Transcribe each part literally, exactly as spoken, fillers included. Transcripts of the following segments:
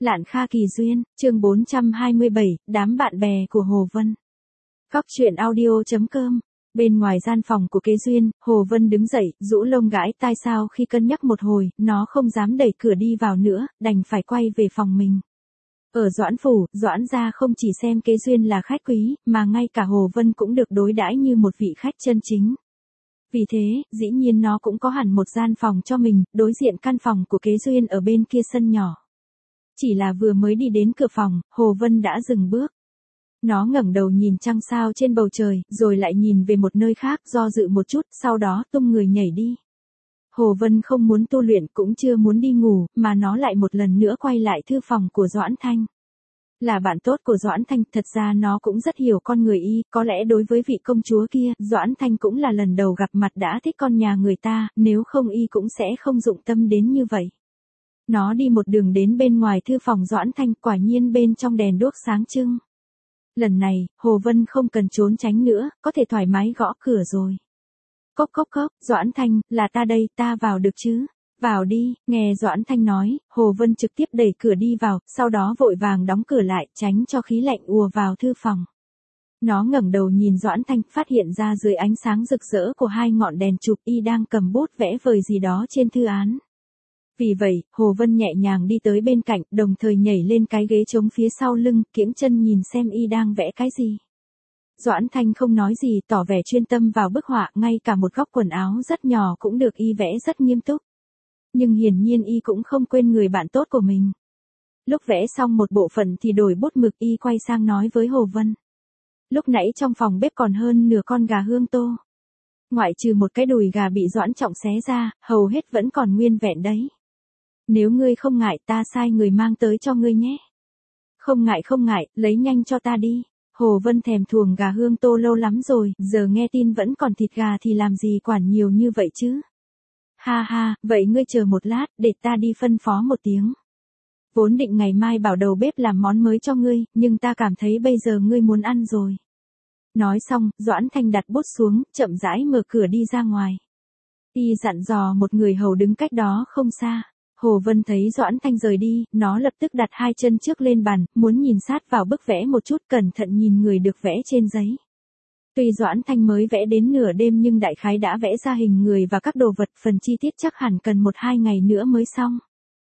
Lạn Kha Kỳ Duyên, chương bốn trăm hai mươi bảy, đám bạn bè của Hồ Vân. Góc truyện audio chấm com. Bên ngoài gian phòng của Kế Duyên, Hồ Vân đứng dậy, rũ lông gãi tai sao khi cân nhắc một hồi, nó không dám đẩy cửa đi vào nữa, đành phải quay về phòng mình. Ở Doãn phủ, Doãn gia không chỉ xem Kế Duyên là khách quý, mà ngay cả Hồ Vân cũng được đối đãi như một vị khách chân chính. Vì thế, dĩ nhiên nó cũng có hẳn một gian phòng cho mình, đối diện căn phòng của Kế Duyên ở bên kia sân nhỏ. Chỉ là vừa mới đi đến cửa phòng, Hồ Vân đã dừng bước. Nó ngẩng đầu nhìn trăng sao trên bầu trời, rồi lại nhìn về một nơi khác, do dự một chút, sau đó tung người nhảy đi. Hồ Vân không muốn tu luyện, cũng chưa muốn đi ngủ, mà nó lại một lần nữa quay lại thư phòng của Doãn Thanh. Là bạn tốt của Doãn Thanh, thật ra nó cũng rất hiểu con người y, có lẽ đối với vị công chúa kia, Doãn Thanh cũng là lần đầu gặp mặt đã thích con nhà người ta, nếu không y cũng sẽ không dụng tâm đến như vậy. Nó đi một đường đến bên ngoài thư phòng Doãn Thanh, quả nhiên bên trong đèn đuốc sáng trưng. Lần này, Hồ Vân không cần trốn tránh nữa, có thể thoải mái gõ cửa rồi. Cốc cốc cốc, Doãn Thanh, là ta đây, ta vào được chứ? Vào đi, nghe Doãn Thanh nói, Hồ Vân trực tiếp đẩy cửa đi vào, sau đó vội vàng đóng cửa lại, tránh cho khí lạnh ùa vào thư phòng. Nó ngẩng đầu nhìn Doãn Thanh, phát hiện ra dưới ánh sáng rực rỡ của hai ngọn đèn chụp y đang cầm bút vẽ vời gì đó trên thư án. Vì vậy, Hồ Vân nhẹ nhàng đi tới bên cạnh, đồng thời nhảy lên cái ghế trống phía sau lưng, kiễng chân nhìn xem y đang vẽ cái gì. Doãn Thanh không nói gì, tỏ vẻ chuyên tâm vào bức họa, ngay cả một góc quần áo rất nhỏ cũng được y vẽ rất nghiêm túc. Nhưng hiển nhiên y cũng không quên người bạn tốt của mình. Lúc vẽ xong một bộ phận thì đổi bút mực, y quay sang nói với Hồ Vân. Lúc nãy trong phòng bếp còn hơn nửa con gà hương tô. Ngoại trừ một cái đùi gà bị Doãn Trọng xé ra, hầu hết vẫn còn nguyên vẹn đấy. Nếu ngươi không ngại, ta sai người mang tới cho ngươi nhé. Không ngại không ngại, lấy nhanh cho ta đi. Hồ Vân thèm thuồng gà hương tô lâu lắm rồi, giờ nghe tin vẫn còn thịt gà thì làm gì quản nhiều như vậy chứ. Ha ha, vậy ngươi chờ một lát, để ta đi phân phó một tiếng. Vốn định ngày mai bảo đầu bếp làm món mới cho ngươi, nhưng ta cảm thấy bây giờ ngươi muốn ăn rồi. Nói xong, Doãn Thanh đặt bút xuống, chậm rãi mở cửa đi ra ngoài. Y dặn dò một người hầu đứng cách đó không xa. Hồ Vân thấy Doãn Thanh rời đi, nó lập tức đặt hai chân trước lên bàn, muốn nhìn sát vào bức vẽ một chút, cẩn thận nhìn người được vẽ trên giấy. Tuy Doãn Thanh mới vẽ đến nửa đêm nhưng đại khái đã vẽ ra hình người và các đồ vật, phần chi tiết chắc hẳn cần một hai ngày nữa mới xong.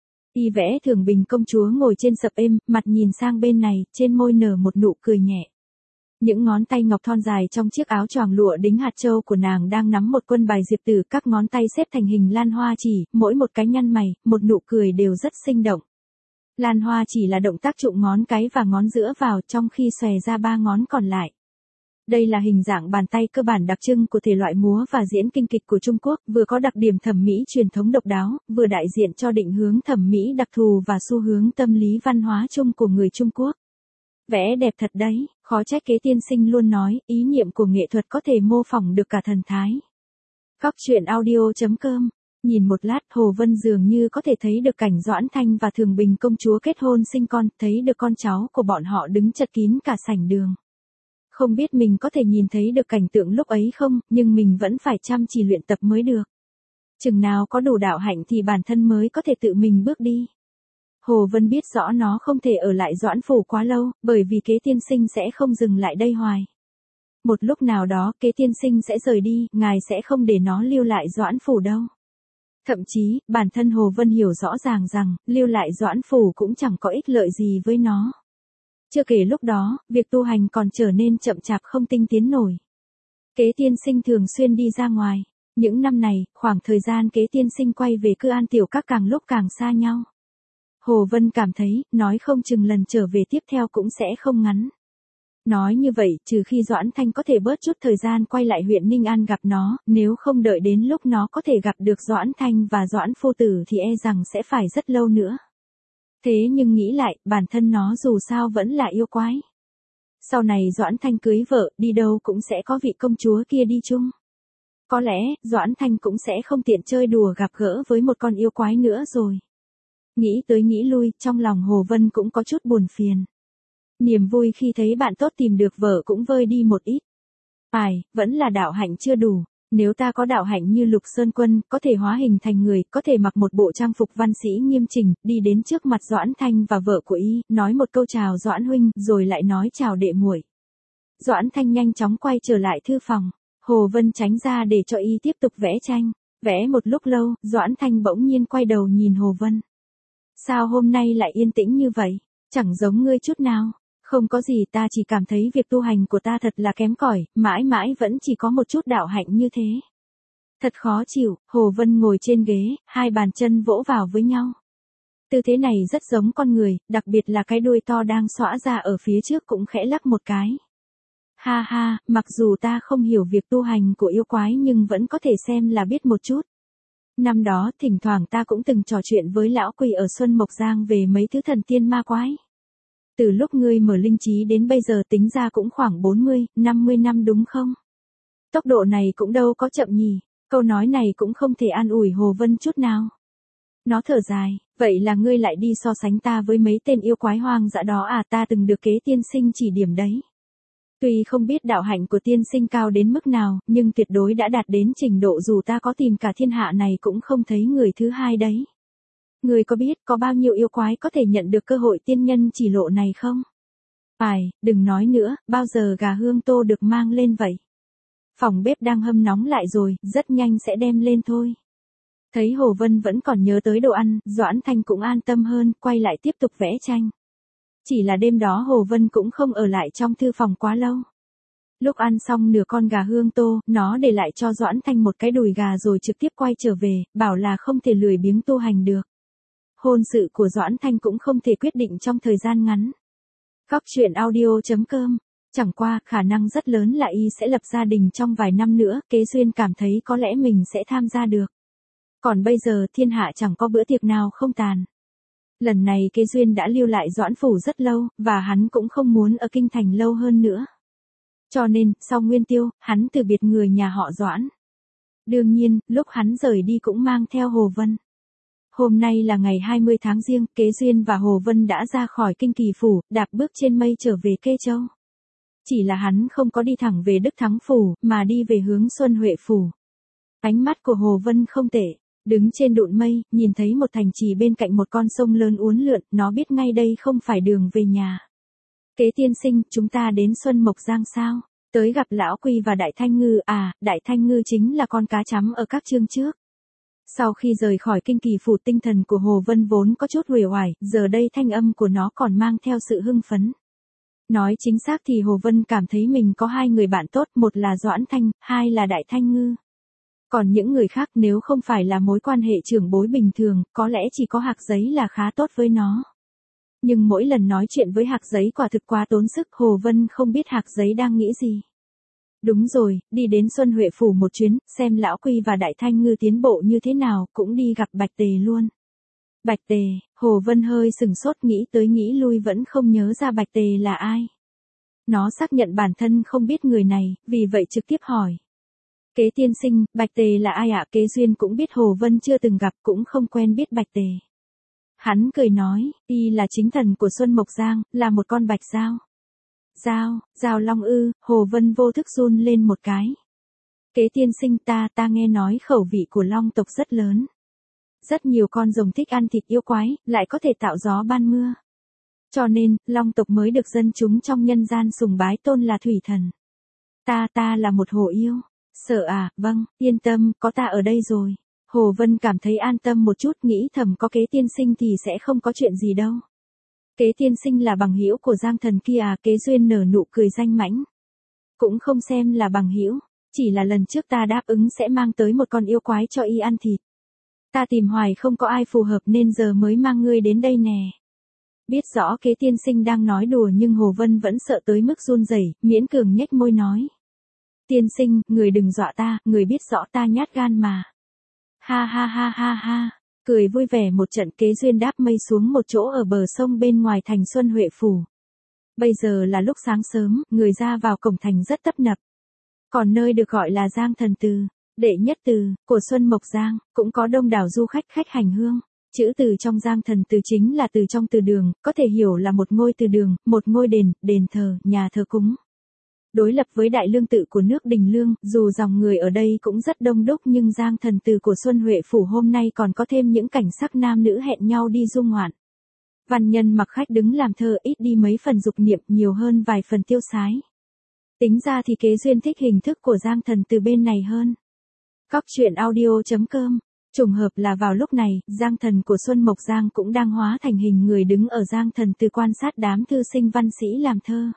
Y vẽ Thường Bình công chúa ngồi trên sập êm, mặt nhìn sang bên này, trên môi nở một nụ cười nhẹ. Những ngón tay ngọc thon dài trong chiếc áo choàng lụa đính hạt châu của nàng đang nắm một quân bài diệp tử, các ngón tay xếp thành hình lan hoa chỉ, mỗi một cái nhăn mày, một nụ cười đều rất sinh động. Lan hoa chỉ là động tác trụng ngón cái và ngón giữa vào, trong khi xòe ra ba ngón còn lại. Đây là hình dạng bàn tay cơ bản đặc trưng của thể loại múa và diễn kinh kịch của Trung Quốc, vừa có đặc điểm thẩm mỹ truyền thống độc đáo, vừa đại diện cho định hướng thẩm mỹ đặc thù và xu hướng tâm lý văn hóa chung của người Trung Quốc. Vẽ đẹp thật đấy, khó trách Kế tiên sinh luôn nói, ý niệm của nghệ thuật có thể mô phỏng được cả thần thái. Góc truyện audio chấm com. Nhìn một lát, Hồ Vân dường như có thể thấy được cảnh Doãn Thanh và Thường Bình công chúa kết hôn sinh con, thấy được con cháu của bọn họ đứng chật kín cả sảnh đường. Không biết mình có thể nhìn thấy được cảnh tượng lúc ấy không, nhưng mình vẫn phải chăm chỉ luyện tập mới được. Chừng nào có đủ đạo hạnh thì bản thân mới có thể tự mình bước đi. Hồ Vân biết rõ nó không thể ở lại Doãn phủ quá lâu, bởi vì Kế tiên sinh sẽ không dừng lại đây hoài. Một lúc nào đó Kế tiên sinh sẽ rời đi, ngài sẽ không để nó lưu lại Doãn phủ đâu. Thậm chí, bản thân Hồ Vân hiểu rõ ràng rằng, lưu lại Doãn phủ cũng chẳng có ích lợi gì với nó. Chưa kể lúc đó, việc tu hành còn trở nên chậm chạp không tinh tiến nổi. Kế tiên sinh thường xuyên đi ra ngoài. Những năm này, khoảng thời gian Kế tiên sinh quay về Cư An Tiểu Các càng lúc càng xa nhau. Hồ Vân cảm thấy, nói không chừng lần trở về tiếp theo cũng sẽ không ngắn. Nói như vậy, trừ khi Doãn Thanh có thể bớt chút thời gian quay lại huyện Ninh An gặp nó, nếu không đợi đến lúc nó có thể gặp được Doãn Thanh và Doãn phu tử thì e rằng sẽ phải rất lâu nữa. Thế nhưng nghĩ lại, bản thân nó dù sao vẫn là yêu quái. Sau này Doãn Thanh cưới vợ, đi đâu cũng sẽ có vị công chúa kia đi chung. Có lẽ, Doãn Thanh cũng sẽ không tiện chơi đùa gặp gỡ với một con yêu quái nữa rồi. Nghĩ tới nghĩ lui, trong lòng Hồ Vân cũng có chút buồn phiền. Niềm vui khi thấy bạn tốt tìm được vợ cũng vơi đi một ít. Phải, vẫn là đạo hạnh chưa đủ. Nếu ta có đạo hạnh như Lục Sơn Quân, có thể hóa hình thành người, có thể mặc một bộ trang phục văn sĩ nghiêm chỉnh, đi đến trước mặt Doãn Thanh và vợ của y, nói một câu chào Doãn huynh, rồi lại nói chào đệ muội. Doãn Thanh nhanh chóng quay trở lại thư phòng. Hồ Vân tránh ra để cho y tiếp tục vẽ tranh. Vẽ một lúc lâu, Doãn Thanh bỗng nhiên quay đầu nhìn Hồ Vân. Sao hôm nay lại yên tĩnh như vậy? Chẳng giống ngươi chút nào. Không có gì, ta chỉ cảm thấy việc tu hành của ta thật là kém cỏi, mãi mãi vẫn chỉ có một chút đạo hạnh như thế. Thật khó chịu. Hồ Vân ngồi trên ghế, hai bàn chân vỗ vào với nhau. Tư thế này rất giống con người, đặc biệt là cái đuôi to đang xõa ra ở phía trước cũng khẽ lắc một cái. Ha ha, mặc dù ta không hiểu việc tu hành của yêu quái nhưng vẫn có thể xem là biết một chút. Năm đó thỉnh thoảng ta cũng từng trò chuyện với lão quỷ ở Xuân Mộc Giang về mấy thứ thần tiên ma quái. Từ lúc ngươi mở linh trí đến bây giờ tính ra cũng khoảng bốn mươi, năm mươi năm đúng không? Tốc độ này cũng đâu có chậm nhỉ, câu nói này cũng không thể an ủi Hồ Vân chút nào. Nó thở dài, vậy là ngươi lại đi so sánh ta với mấy tên yêu quái hoang dã đó à, ta từng được Kế tiên sinh chỉ điểm đấy. Tuy không biết đạo hạnh của tiên sinh cao đến mức nào, nhưng tuyệt đối đã đạt đến trình độ dù ta có tìm cả thiên hạ này cũng không thấy người thứ hai đấy. Người có biết có bao nhiêu yêu quái có thể nhận được cơ hội tiên nhân chỉ lộ này không? Phải, đừng nói nữa, bao giờ gà hương tô được mang lên vậy? Phòng bếp đang hâm nóng lại rồi, rất nhanh sẽ đem lên thôi. Thấy Hồ Vân vẫn còn nhớ tới đồ ăn, Doãn Thanh cũng an tâm hơn, quay lại tiếp tục vẽ tranh. Chỉ là đêm đó Hồ Vân cũng không ở lại trong thư phòng quá lâu. Lúc ăn xong nửa con gà hương tô, nó để lại cho Doãn Thanh một cái đùi gà rồi trực tiếp quay trở về, bảo là không thể lười biếng tu hành được. Hôn sự của Doãn Thanh cũng không thể quyết định trong thời gian ngắn. Góc truyện audio chấm com. Chẳng qua, khả năng rất lớn là y sẽ lập gia đình trong vài năm nữa, Kế Duyên cảm thấy có lẽ mình sẽ tham gia được. Còn bây giờ thiên hạ chẳng có bữa tiệc nào không tàn. Lần này Kế Duyên đã lưu lại Doãn phủ rất lâu, và hắn cũng không muốn ở kinh thành lâu hơn nữa. Cho nên, sau Nguyên Tiêu, hắn từ biệt người nhà họ Doãn. Đương nhiên, lúc hắn rời đi cũng mang theo Hồ Vân. Hôm nay là ngày hai mươi tháng Giêng, Kế Duyên và Hồ Vân đã ra khỏi Kinh Kỳ phủ, đạp bước trên mây trở về Kê Châu. Chỉ là hắn không có đi thẳng về Đức Thắng phủ, mà đi về hướng Xuân Huệ phủ. Ánh mắt của Hồ Vân không tệ. Đứng trên đụn mây, nhìn thấy một thành trì bên cạnh một con sông lớn uốn lượn, nó biết ngay đây không phải đường về nhà. Kế tiên sinh, chúng ta đến Xuân Mộc Giang sao? Tới gặp Lão Quy và Đại Thanh Ngư, à, Đại Thanh Ngư chính là con cá chấm ở các chương trước. Sau khi rời khỏi Kinh Kỳ phủ, tinh thần của Hồ Vân vốn có chút uể oải, giờ đây thanh âm của nó còn mang theo sự hưng phấn. Nói chính xác thì Hồ Vân cảm thấy mình có hai người bạn tốt, một là Doãn Thanh, hai là Đại Thanh Ngư. Còn những người khác nếu không phải là mối quan hệ trưởng bối bình thường, có lẽ chỉ có Hạc Giấy là khá tốt với nó. Nhưng mỗi lần nói chuyện với Hạc Giấy quả thực quá tốn sức, Hồ Vân không biết Hạc Giấy đang nghĩ gì. Đúng rồi, đi đến Xuân Huệ phủ một chuyến, xem Lão Quy và Đại Thanh Ngư tiến bộ như thế nào, cũng đi gặp Bạch Tề luôn. Bạch Tề, Hồ Vân hơi sừng sốt, nghĩ tới nghĩ lui vẫn không nhớ ra Bạch Tề là ai. Nó xác nhận bản thân không biết người này, vì vậy trực tiếp hỏi. Kế tiên sinh, Bạch Tề là ai ạ? Kế Duyên cũng biết Hồ Vân chưa từng gặp, cũng không quen biết Bạch Tề. Hắn cười nói, y là chính thần của Xuân Mộc Giang, là một con bạch dao. Dao, dao long ư? Hồ Vân vô thức run lên một cái. Kế tiên sinh, ta, ta nghe nói khẩu vị của long tộc rất lớn. Rất nhiều con rồng thích ăn thịt yêu quái, lại có thể tạo gió ban mưa. Cho nên, long tộc mới được dân chúng trong nhân gian sùng bái tôn là thủy thần. Ta, ta là một hồ yêu. Sợ à, vâng, yên tâm, có ta ở đây rồi. Hồ Vân cảm thấy an tâm một chút, nghĩ thầm có Kế tiên sinh thì sẽ không có chuyện gì đâu. Kế tiên sinh là bằng hữu của Giang thần kia à? Kế Duyên nở nụ cười danh mãnh. Cũng không xem là bằng hữu, chỉ là lần trước ta đáp ứng sẽ mang tới một con yêu quái cho y ăn thịt. Ta tìm hoài không có ai phù hợp nên giờ mới mang ngươi đến đây nè. Biết rõ Kế tiên sinh đang nói đùa nhưng Hồ Vân vẫn sợ tới mức run rẩy, miễn cường nhếch môi nói. Tiên sinh, người đừng dọa ta, người biết rõ ta nhát gan mà. Ha ha ha ha ha, cười vui vẻ một trận. Kế Duyên đáp mây xuống một chỗ ở bờ sông bên ngoài thành Xuân Huệ phủ. Bây giờ là lúc sáng sớm, người ra vào cổng thành rất tấp nập. Còn nơi được gọi là Giang Thần Từ, đệ nhất từ, của Xuân Mộc Giang, cũng có đông đảo du khách khách hành hương. Chữ từ trong Giang Thần Từ chính là từ trong từ đường, có thể hiểu là một ngôi từ đường, một ngôi đền, đền thờ, nhà thờ cúng. Đối lập với đại lương tự của nước Đình Lương, dù dòng người ở đây cũng rất đông đúc nhưng Giang Thần Từ của Xuân Huệ Phủ hôm nay còn có thêm những cảnh sắc nam nữ hẹn nhau đi du ngoạn. Văn nhân mặc khách đứng làm thơ ít đi mấy phần dục niệm, nhiều hơn vài phần tiêu sái. Tính ra thì Kế Duyên thích hình thức của Giang Thần Từ bên này hơn. Cóc truyện audio chấm com. Trùng hợp là vào lúc này, Giang Thần của Xuân Mộc Giang cũng đang hóa thành hình người đứng ở Giang Thần Từ quan sát đám thư sinh văn sĩ làm thơ.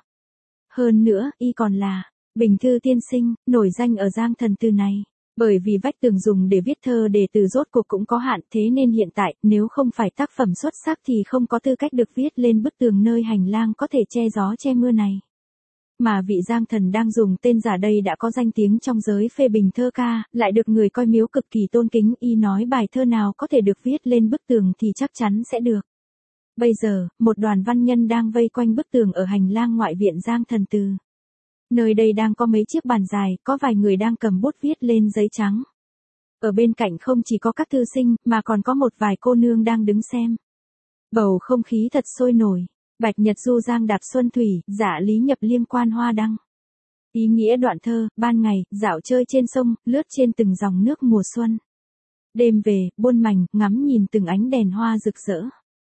Hơn nữa, y còn là Bình Thư tiên sinh, nổi danh ở Giang Thần Từ này. Bởi vì vách tường dùng để viết thơ đề từ rốt cuộc cũng có hạn, thế nên hiện tại, nếu không phải tác phẩm xuất sắc thì không có tư cách được viết lên bức tường nơi hành lang có thể che gió che mưa này. Mà vị Giang Thần đang dùng tên giả đây đã có danh tiếng trong giới phê bình thơ ca, lại được người coi miếu cực kỳ tôn kính, y nói bài thơ nào có thể được viết lên bức tường thì chắc chắn sẽ được. Bây giờ, một đoàn văn nhân đang vây quanh bức tường ở hành lang ngoại viện Giang Thần Từ. Nơi đây đang có mấy chiếc bàn dài, có vài người đang cầm bút viết lên giấy trắng. Ở bên cạnh không chỉ có các thư sinh, mà còn có một vài cô nương đang đứng xem. Bầu không khí thật sôi nổi. Bạch Nhật du giang đạp xuân thủy, dạ lý nhập liêm quan hoa đăng. Ý nghĩa đoạn thơ, ban ngày, dạo chơi trên sông, lướt trên từng dòng nước mùa xuân. Đêm về, buôn mành, ngắm nhìn từng ánh đèn hoa rực rỡ.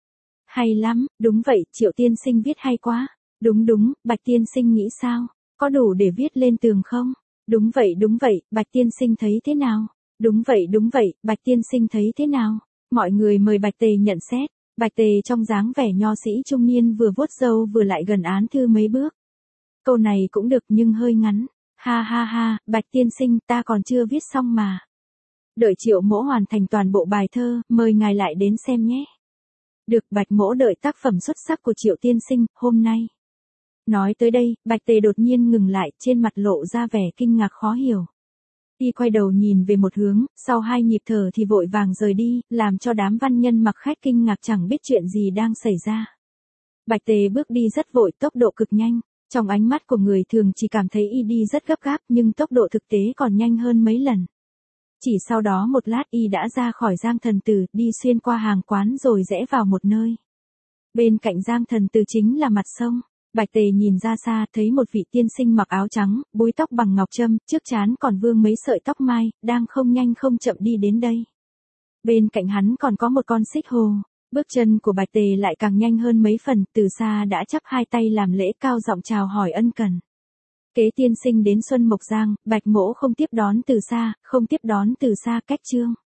Hay lắm, đúng vậy, Triệu tiên sinh viết hay quá. Đúng đúng, Bạch tiên sinh nghĩ sao? Có đủ để viết lên tường không? Đúng vậy đúng vậy, Bạch tiên sinh thấy thế nào? Đúng vậy đúng vậy, Bạch tiên sinh thấy thế nào? Mọi người mời Bạch Tề nhận xét. Bạch Tề trong dáng vẻ nho sĩ trung niên vừa vuốt râu vừa lại gần án thư mấy bước. Câu này cũng được nhưng hơi ngắn. Ha ha ha, Bạch tiên sinh, ta còn chưa viết xong mà. Đợi Triệu mỗ hoàn thành toàn bộ bài thơ, mời ngài lại đến xem nhé. Được, Bạch mỗ đợi tác phẩm xuất sắc của Triệu tiên sinh, hôm nay. Nói tới đây, Bạch Tề đột nhiên ngừng lại, trên mặt lộ ra vẻ kinh ngạc khó hiểu. Y quay đầu nhìn về một hướng, sau hai nhịp thở thì vội vàng rời đi, làm cho đám văn nhân mặc khách kinh ngạc chẳng biết chuyện gì đang xảy ra. Bạch Tề bước đi rất vội, tốc độ cực nhanh. Trong ánh mắt của người thường chỉ cảm thấy y đi rất gấp gáp, nhưng tốc độ thực tế còn nhanh hơn mấy lần. Chỉ sau đó một lát y đã ra khỏi Giang Thần Từ, đi xuyên qua hàng quán rồi rẽ vào một nơi. Bên cạnh Giang Thần Từ chính là mặt sông. Bạch Tề nhìn ra xa, thấy một vị tiên sinh mặc áo trắng, búi tóc bằng ngọc trâm, trước trán còn vương mấy sợi tóc mai, đang không nhanh không chậm đi đến đây. Bên cạnh hắn còn có một con xích hồ. Bước chân của Bạch Tề lại càng nhanh hơn mấy phần, từ xa đã chắp hai tay làm lễ cao giọng chào hỏi ân cần. Kế tiên sinh đến Xuân Mộc Giang, Bạch mỗ không tiếp đón từ xa, không tiếp đón từ xa cách trương.